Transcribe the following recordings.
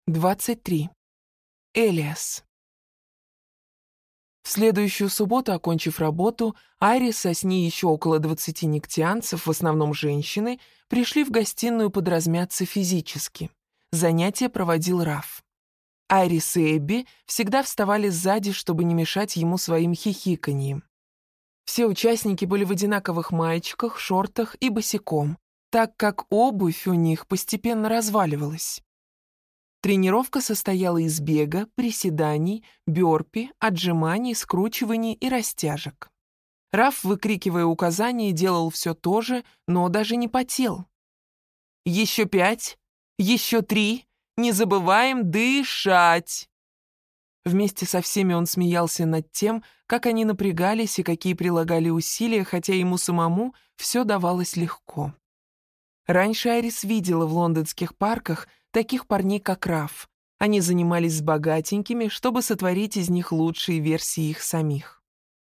23. Элиас. В следующую субботу, окончив работу, Айрис, а с ней еще около 20 негтианцев, в основном женщины, пришли в гостиную подразмяться физически. Занятие проводил Раф. Айрис и Эбби всегда вставали сзади, чтобы не мешать ему своим хихиканьем. Все участники были в одинаковых маечках, шортах и босиком, так как обувь у них постепенно разваливалась. Тренировка состояла из бега, приседаний, бёрпи, отжиманий, скручиваний и растяжек. Раф, выкрикивая указания, делал все то же, но даже не потел. «Еще 5, еще 3, не забываем дышать!» Вместе со всеми он смеялся над тем, как они напрягались и какие прилагали усилия, хотя ему самому все давалось легко. Раньше Айрис видела в лондонских парках таких парней, как Раф. Они занимались с богатенькими, чтобы сотворить из них лучшие версии их самих.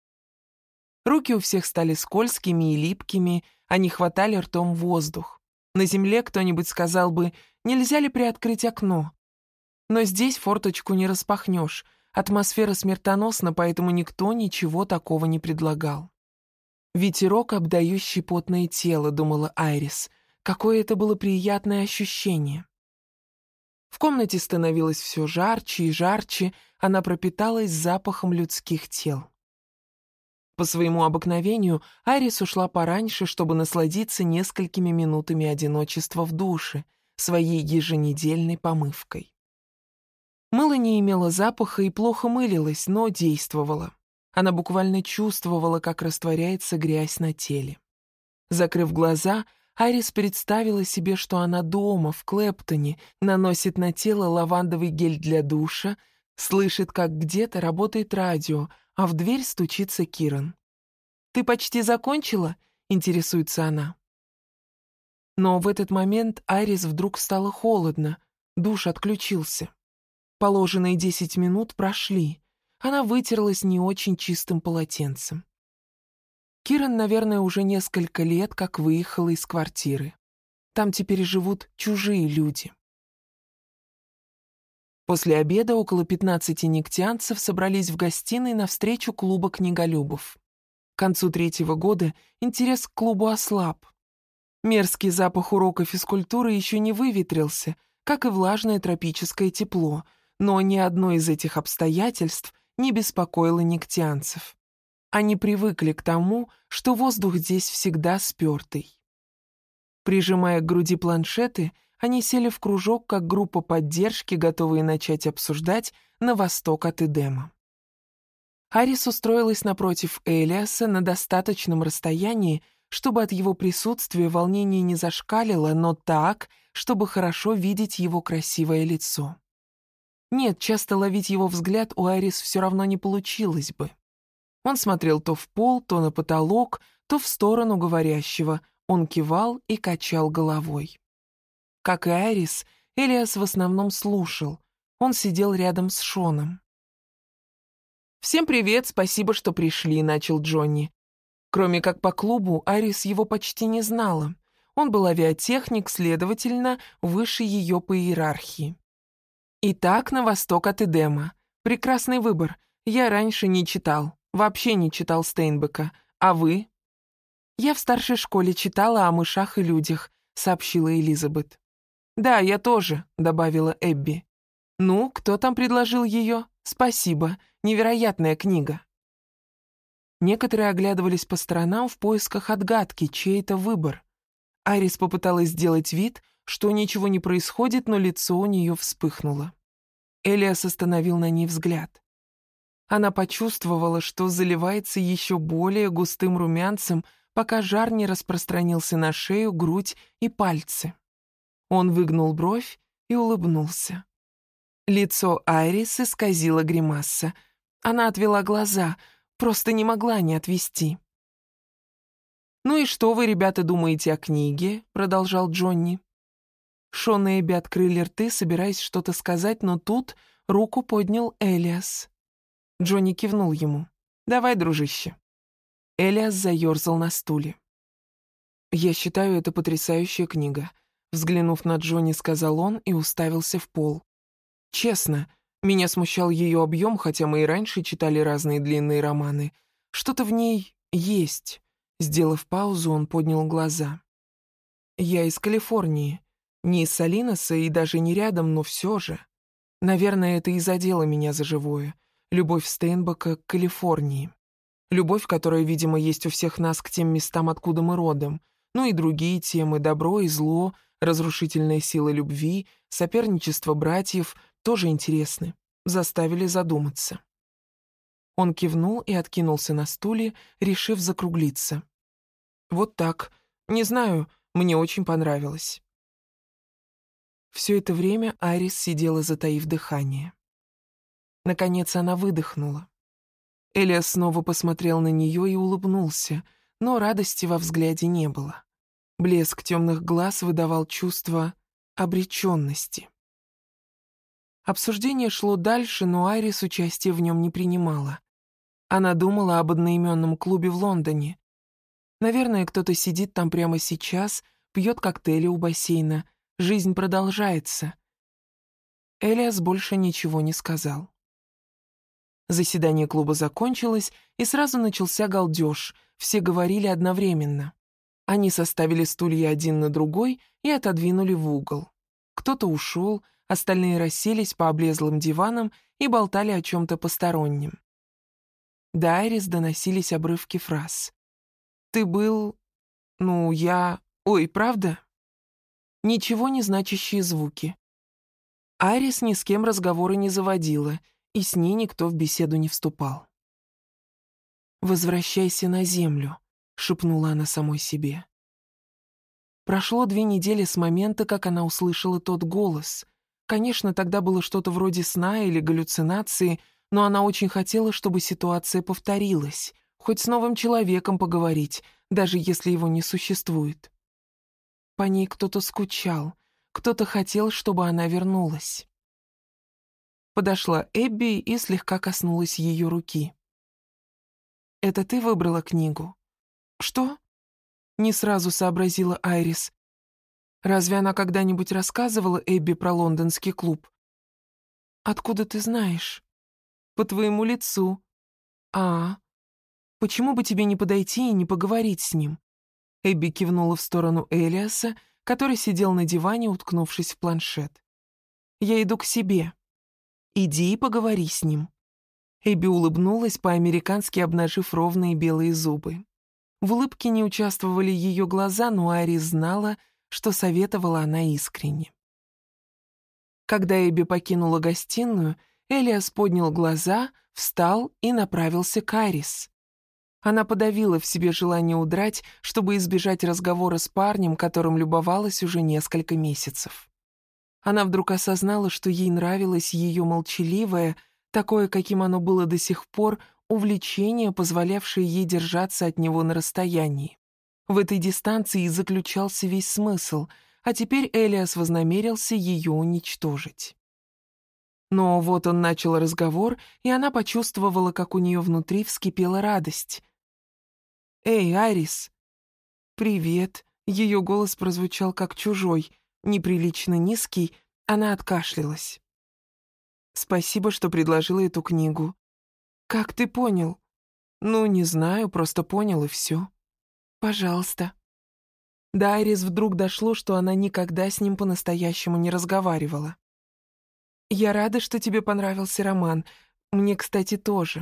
Руки у всех стали скользкими и липкими, они хватали ртом воздух. На земле кто-нибудь сказал бы: «Нельзя ли приоткрыть окно?» Но здесь форточку не распахнешь, атмосфера смертоносна, поэтому никто ничего такого не предлагал. «Ветерок, обдающий потное тело», — думала Айрис. Какое это было приятное ощущение. В комнате становилось все жарче и жарче, она пропиталась запахом людских тел. По своему обыкновению Айрис ушла пораньше, чтобы насладиться несколькими минутами одиночества в душе, своей еженедельной помывкой. Мыло не имело запаха и плохо мылилось, но действовало. Она буквально чувствовала, как растворяется грязь на теле. Закрыв глаза, Айрис представила себе, что она дома, в Клэптоне, наносит на тело лавандовый гель для душа, слышит, как где-то работает радио, а в дверь стучится Киран. «Ты почти закончила?» — интересуется она. Но в этот момент Айрис вдруг стало холодно, душ отключился. Положенные 10 минут прошли, она вытерлась не очень чистым полотенцем. Киран, наверное, уже несколько лет как выехала из квартиры. Там теперь живут чужие люди. После обеда около 15 негтианцев собрались в гостиной на встречу клуба книголюбов. К концу 3-го года интерес к клубу ослаб. Мерзкий запах урока физкультуры еще не выветрился, как и влажное тропическое тепло, но ни одно из этих обстоятельств не беспокоило негтианцев. Они привыкли к тому, что воздух здесь всегда спёртый. Прижимая к груди планшеты, они сели в кружок, как группа поддержки, готовые начать обсуждать на восток от Эдема. Айрис устроилась напротив Элиаса на достаточном расстоянии, чтобы от его присутствия волнение не зашкалило, но так, чтобы хорошо видеть его красивое лицо. Нет, часто ловить его взгляд у Айрис все равно не получилось бы. Он смотрел то в пол, то на потолок, то в сторону говорящего. Он кивал и качал головой. Как и Айрис, Элиас в основном слушал. Он сидел рядом с Шоном. «Всем привет, спасибо, что пришли», — начал Джонни. Кроме как по клубу, Айрис его почти не знала. Он был авиатехник, следовательно, выше ее по иерархии. «Итак, на восток от Эдема. Прекрасный выбор. Я раньше не читал. Вообще не читал Стейнбека. А вы?» «Я в старшей школе читала о мышах и людях», — сообщила Элизабет. «Да, я тоже», — добавила Эбби. «Ну, кто там предложил ее? Спасибо. Невероятная книга». Некоторые оглядывались по сторонам в поисках отгадки, чей это выбор. Айрис попыталась сделать вид, что ничего не происходит, но лицо у нее вспыхнуло. Элиас остановил на ней взгляд. Она почувствовала, что заливается еще более густым румянцем, пока жар не распространился на шею, грудь и пальцы. Он выгнул бровь и улыбнулся. Лицо Айрис исказило гримаса. Она отвела глаза, просто не могла не отвести. «Ну и что вы, ребята, думаете о книге?» — продолжал Джонни. Шон и Эбби открыли рты, собираясь что-то сказать, но тут руку поднял Элиас. Джонни кивнул ему. «Давай, дружище». Элиас заерзал на стуле. «Я считаю, это потрясающая книга», — взглянув на Джонни, сказал он и уставился в пол. Честно, меня смущал ее объем, хотя мы и раньше читали разные длинные романы. Что-то в ней есть. Сделав паузу, он поднял глаза. Я из Калифорнии. Не из Салиноса и даже не рядом, но все же. Наверное, это и задело меня за живое. Любовь Стейнбека к Калифорнии. Любовь, которая, видимо, есть у всех нас к тем местам, откуда мы родом. Ну и другие темы: добро и зло, разрушительная сила любви, соперничество братьев тоже интересны. Заставили задуматься. Он кивнул и откинулся на стуле, решив закруглиться. Вот так. Не знаю, мне очень понравилось. Все это время Айрис сидела, затаив дыхание. Наконец она выдохнула. Элиас снова посмотрел на нее и улыбнулся, но радости во взгляде не было. Блеск темных глаз выдавал чувство обреченности. Обсуждение шло дальше, но Айрис участия в нем не принимала. Она думала об одноименном клубе в Лондоне. Наверное, кто-то сидит там прямо сейчас, пьет коктейли у бассейна. Жизнь продолжается. Элиас больше ничего не сказал. Заседание клуба закончилось, и сразу начался галдеж. Все говорили одновременно. Они составили стулья один на другой и отодвинули в угол. Кто-то ушел, остальные расселись по облезлым диванам и болтали о чем-то постороннем. До Айрис доносились обрывки фраз. «Ты был...» «Ну, я...» «Ой, правда?» Ничего не значащие звуки. Айрис ни с кем разговоры не заводила, и с ней никто в беседу не вступал. «Возвращайся на землю», — шепнула она самой себе. Прошло 2 недели с момента, как она услышала тот голос. Конечно, тогда было что-то вроде сна или галлюцинации, но она очень хотела, чтобы ситуация повторилась, хоть с новым человеком поговорить, даже если его не существует. По ней кто-то скучал, кто-то хотел, чтобы она вернулась. Подошла Эбби и слегка коснулась ее руки. «Это ты выбрала книгу?» «Что?» — не сразу сообразила Айрис. «Разве она когда-нибудь рассказывала Эбби про лондонский клуб?» «Откуда ты знаешь?» «По твоему лицу». «А, почему бы тебе не подойти и не поговорить с ним?» Эбби кивнула в сторону Элиаса, который сидел на диване, уткнувшись в планшет. «Я иду к себе. Иди и поговори с ним». Эбби улыбнулась, по-американски обнажив ровные белые зубы. В улыбке не участвовали ее глаза, но Айрис знала, что советовала она искренне. Когда Эбби покинула гостиную, Элиас поднял глаза, встал и направился к Айрис. Она подавила в себе желание удрать, чтобы избежать разговора с парнем, которым любовалась уже несколько месяцев. Она вдруг осознала, что ей нравилось ее молчаливое, такое, каким оно было до сих пор, увлечение, позволявшее ей держаться от него на расстоянии. В этой дистанции и заключался весь смысл, а теперь Элиас вознамерился ее уничтожить. Но вот он начал разговор, и она почувствовала, как у нее внутри вскипела радость. «Эй, Айрис!» «Привет!» Ее голос прозвучал как чужой, неприлично низкий, она откашлялась. «Спасибо, что предложила эту книгу». «Как ты понял?» «Ну, не знаю, просто понял, и все». «Пожалуйста». До Айрис вдруг дошло, что она никогда с ним по-настоящему не разговаривала. «Я рада, что тебе понравился роман. Мне, кстати, тоже».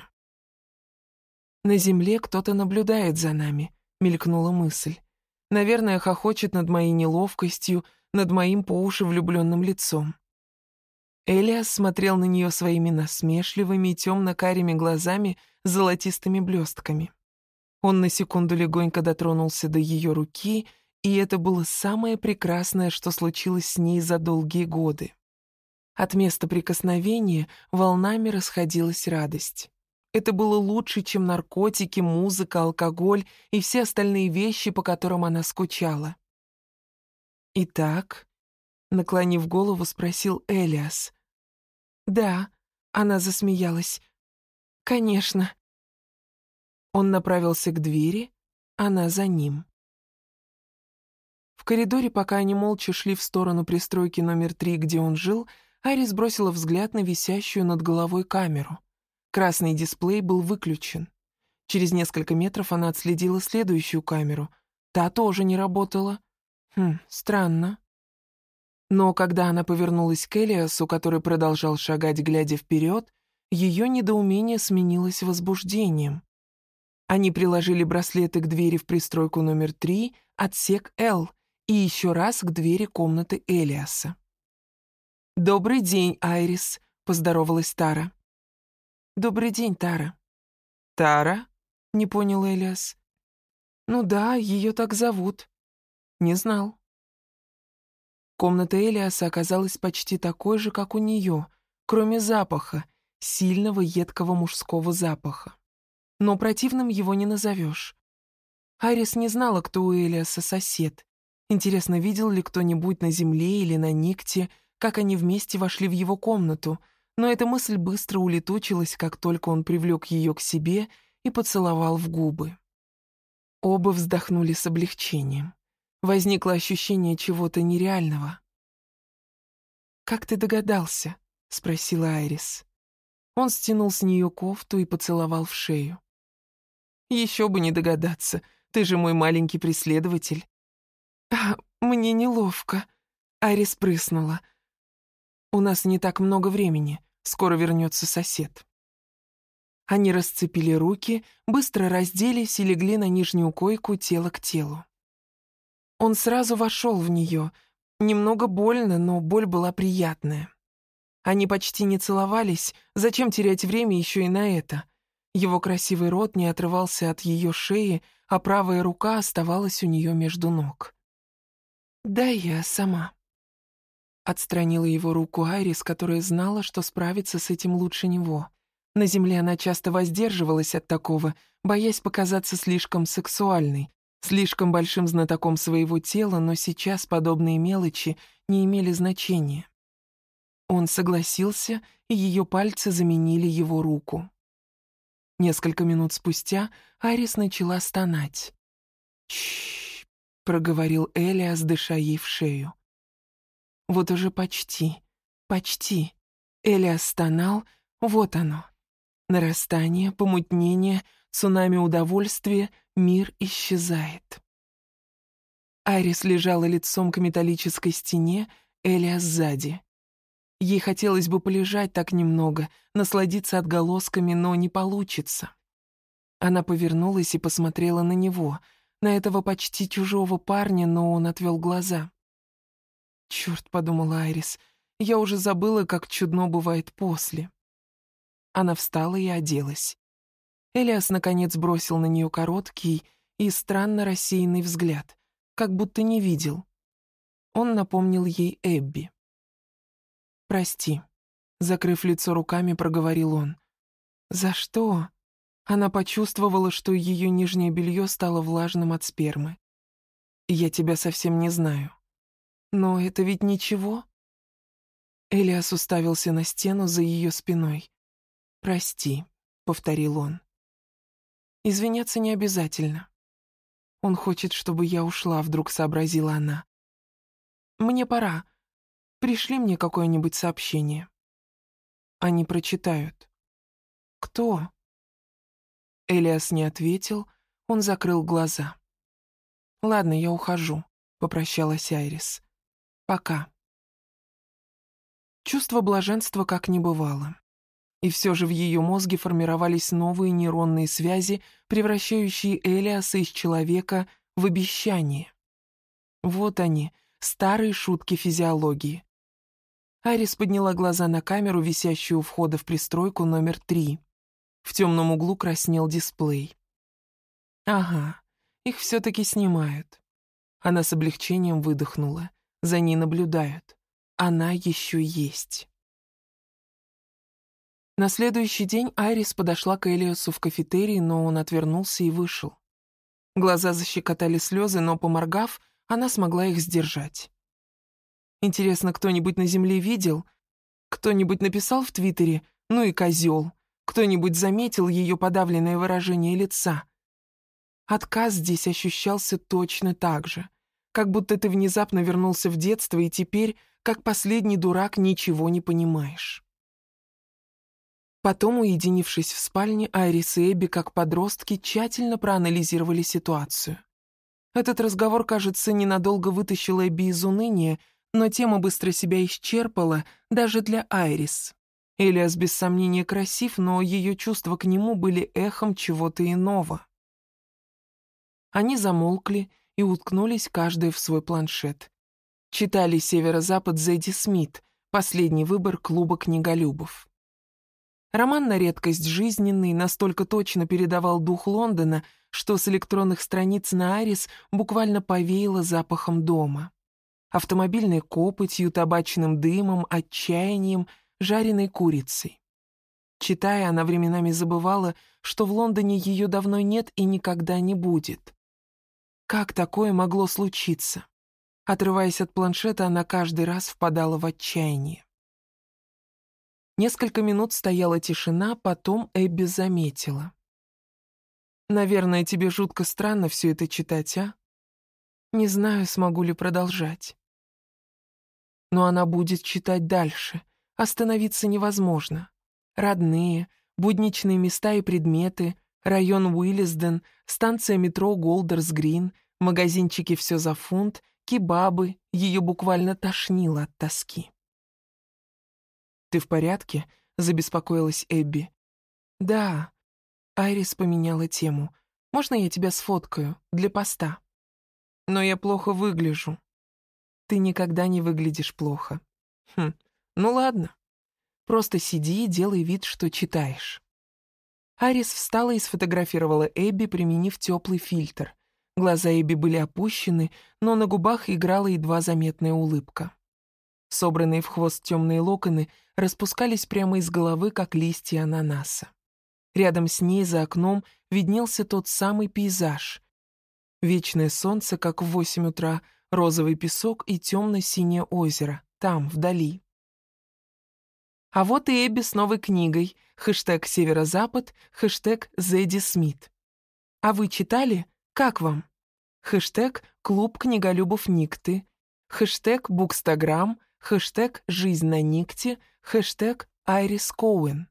«На земле кто-то наблюдает за нами», — мелькнула мысль. «Наверное, хохочет над моей неловкостью, над моим по уши влюбленным лицом». Элиас смотрел на нее своими насмешливыми темно-карими глазами с золотистыми блестками. Он на секунду легонько дотронулся до ее руки, и это было самое прекрасное, что случилось с ней за долгие годы. От места прикосновения волнами расходилась радость. Это было лучше, чем наркотики, музыка, алкоголь и все остальные вещи, по которым она скучала. «Итак?» — наклонив голову, спросил Элиас. «Да», — она засмеялась. «Конечно». Он направился к двери, она за ним. В коридоре, пока они молча шли в сторону пристройки номер 3, где он жил, Айрис бросила взгляд на висящую над головой камеру. Красный дисплей был выключен. Через несколько метров она отследила следующую камеру. Та тоже не работала. Странно. Но когда она повернулась к Элиасу, который продолжал шагать, глядя вперед, ее недоумение сменилось возбуждением. Они приложили браслеты к двери в пристройку номер 3, отсек Л, и еще раз к двери комнаты Элиаса. «Добрый день, Айрис», — поздоровалась Тара. «Добрый день, Тара». «Тара?» — не понял Элиас. «Ну да, ее так зовут». «Не знал». Комната Элиаса оказалась почти такой же, как у нее, кроме запаха, сильного едкого мужского запаха. Но противным его не назовешь. Айрис не знала, кто у Элиаса сосед. Интересно, видел ли кто-нибудь на земле или на Никте, как они вместе вошли в его комнату, но эта мысль быстро улетучилась, как только он привлек ее к себе и поцеловал в губы. Оба вздохнули с облегчением. Возникло ощущение чего-то нереального. «Как ты догадался?» — спросила Айрис. Он стянул с нее кофту и поцеловал в шею. «Еще бы не догадаться, ты же мой маленький преследователь». Мне неловко», — Айрис прыснула. «У нас не так много времени, скоро вернется сосед». Они расцепили руки, быстро разделись и легли на нижнюю койку тело к телу. Он сразу вошел в нее. Немного больно, но боль была приятная. Они почти не целовались, зачем терять время еще и на это? Его красивый рот не отрывался от ее шеи, а правая рука оставалась у нее между ног. «Да, я сама». Отстранила его руку Айрис, которая знала, что справиться с этим лучше него. На земле она часто воздерживалась от такого, боясь показаться слишком сексуальной, слишком большим знатоком своего тела, но сейчас подобные мелочи не имели значения. Он согласился, и ее пальцы заменили его руку. Несколько минут спустя Айрис начала стонать. «Чш», — проговорил Элиас, дыша ей в шею. Вот уже почти. Элиас стонал, вот оно. Нарастание, помутнение, цунами удовольствия, мир исчезает. Айрис лежала лицом к металлической стене, Элиас сзади. Ей хотелось бы полежать так немного, насладиться отголосками, но не получится. Она повернулась и посмотрела на него, на этого почти чужого парня, но он отвел глаза. «Черт», — подумала Айрис, — «я уже забыла, как чудно бывает после». Она встала и оделась. Элиас, наконец, бросил на нее короткий и странно рассеянный взгляд, как будто не видел. Он напомнил ей Эбби. «Прости», — закрыв лицо руками, проговорил он. «За что?» Она почувствовала, что ее нижнее белье стало влажным от спермы. «Я тебя совсем не знаю». «Но это ведь ничего?» Элиас уставился на стену за ее спиной. «Прости», — повторил он. «Извиняться не обязательно». «Он хочет, чтобы я ушла», — вдруг сообразила она. «Мне пора. Пришли мне какое-нибудь сообщение». Они прочитают. «Кто?» Элиас не ответил, он закрыл глаза. «Ладно, я ухожу», — попрощалась Айрис. «Пока». Чувство блаженства как не бывало. И все же в ее мозге формировались новые нейронные связи, превращающие Элиаса из человека в обещание. Вот они, старые шутки физиологии. Айрис подняла глаза на камеру, висящую у входа в пристройку номер 3. В темном углу краснел дисплей. Ага, их все-таки снимают. Она с облегчением выдохнула. За ней наблюдают. Она еще есть. На следующий день Айрис подошла к Элиасу в кафетерий, но он отвернулся и вышел. Глаза защекотали слезы, но, поморгав, она смогла их сдержать. Интересно, кто-нибудь на земле видел? Кто-нибудь написал в Твиттере «Ну и козел»? Кто-нибудь заметил ее подавленное выражение лица? Отказ здесь ощущался точно так же. Как будто ты внезапно вернулся в детство, и теперь, как последний дурак, ничего не понимаешь. Потом, уединившись в спальне, Айрис и Эбби, как подростки, тщательно проанализировали ситуацию. Этот разговор, кажется, ненадолго вытащил Эбби из уныния, но тема быстро себя исчерпала даже для Айрис. Элиас без сомнения красив, но ее чувства к нему были эхом чего-то иного. Они замолкли и уткнулись каждый в свой планшет. Читали «Северо-Запад» Зэдди Смит, последний выбор клуба книголюбов. Роман на редкость жизненный, настолько точно передавал дух Лондона, что с электронных страниц на Айрис буквально повеяло запахом дома. Автомобильной копотью, табачным дымом, отчаянием, жареной курицей. Читая, она временами забывала, что в Лондоне ее давно нет и никогда не будет. Как такое могло случиться? Отрываясь от планшета, она каждый раз впадала в отчаяние. Несколько минут стояла тишина, потом Эбби заметила. «Наверное, тебе жутко странно все это читать, а? Не знаю, смогу ли продолжать». Но она будет читать дальше. Остановиться невозможно. Родные, будничные места и предметы, район Уиллисден, станция метро Голдерс-Грин, магазинчики «Все за фунт», кебабы, ее буквально тошнило от тоски. «Ты в порядке?» — забеспокоилась Эбби. «Да». Айрис поменяла тему. «Можно я тебя сфоткаю? Для поста?» «Но я плохо выгляжу». «Ты никогда не выглядишь плохо». Ну ладно. Просто сиди и делай вид, что читаешь». Айрис встала и сфотографировала Эбби, применив теплый фильтр. Глаза Эбби были опущены, но на губах играла едва заметная улыбка. Собранные в хвост темные локоны распускались прямо из головы, как листья ананаса. Рядом с ней за окном виднелся тот самый пейзаж. Вечное солнце, как в 8 утра, розовый песок и темно-синее озеро, там, вдали. А вот и Эбби с новой книгой, хэштег «Северо-Запад», хэштег «Зэдди Смит». А вы читали? Как вам? Хэштег «Клуб книголюбов Никты», хэштег «Букстаграм», хэштег «Жизнь на Никте», хэштег «Айрис Коуэн».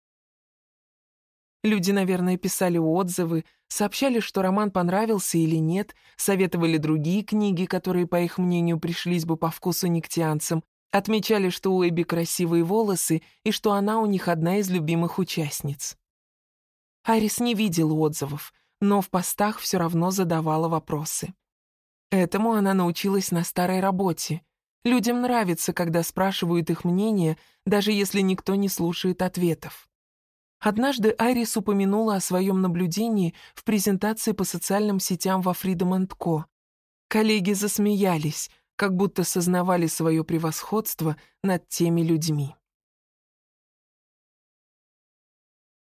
Люди, наверное, писали отзывы, сообщали, что роман понравился или нет, советовали другие книги, которые, по их мнению, пришлись бы по вкусу никтианцам, отмечали, что у Эбби красивые волосы и что она у них одна из любимых участниц. Айрис не видела отзывов, но в постах все равно задавала вопросы. Этому она научилась на старой работе. Людям нравится, когда спрашивают их мнение, даже если никто не слушает ответов. Однажды Айрис упомянула о своем наблюдении в презентации по социальным сетям во Freedom & Co. Коллеги засмеялись, как будто сознавали свое превосходство над теми людьми.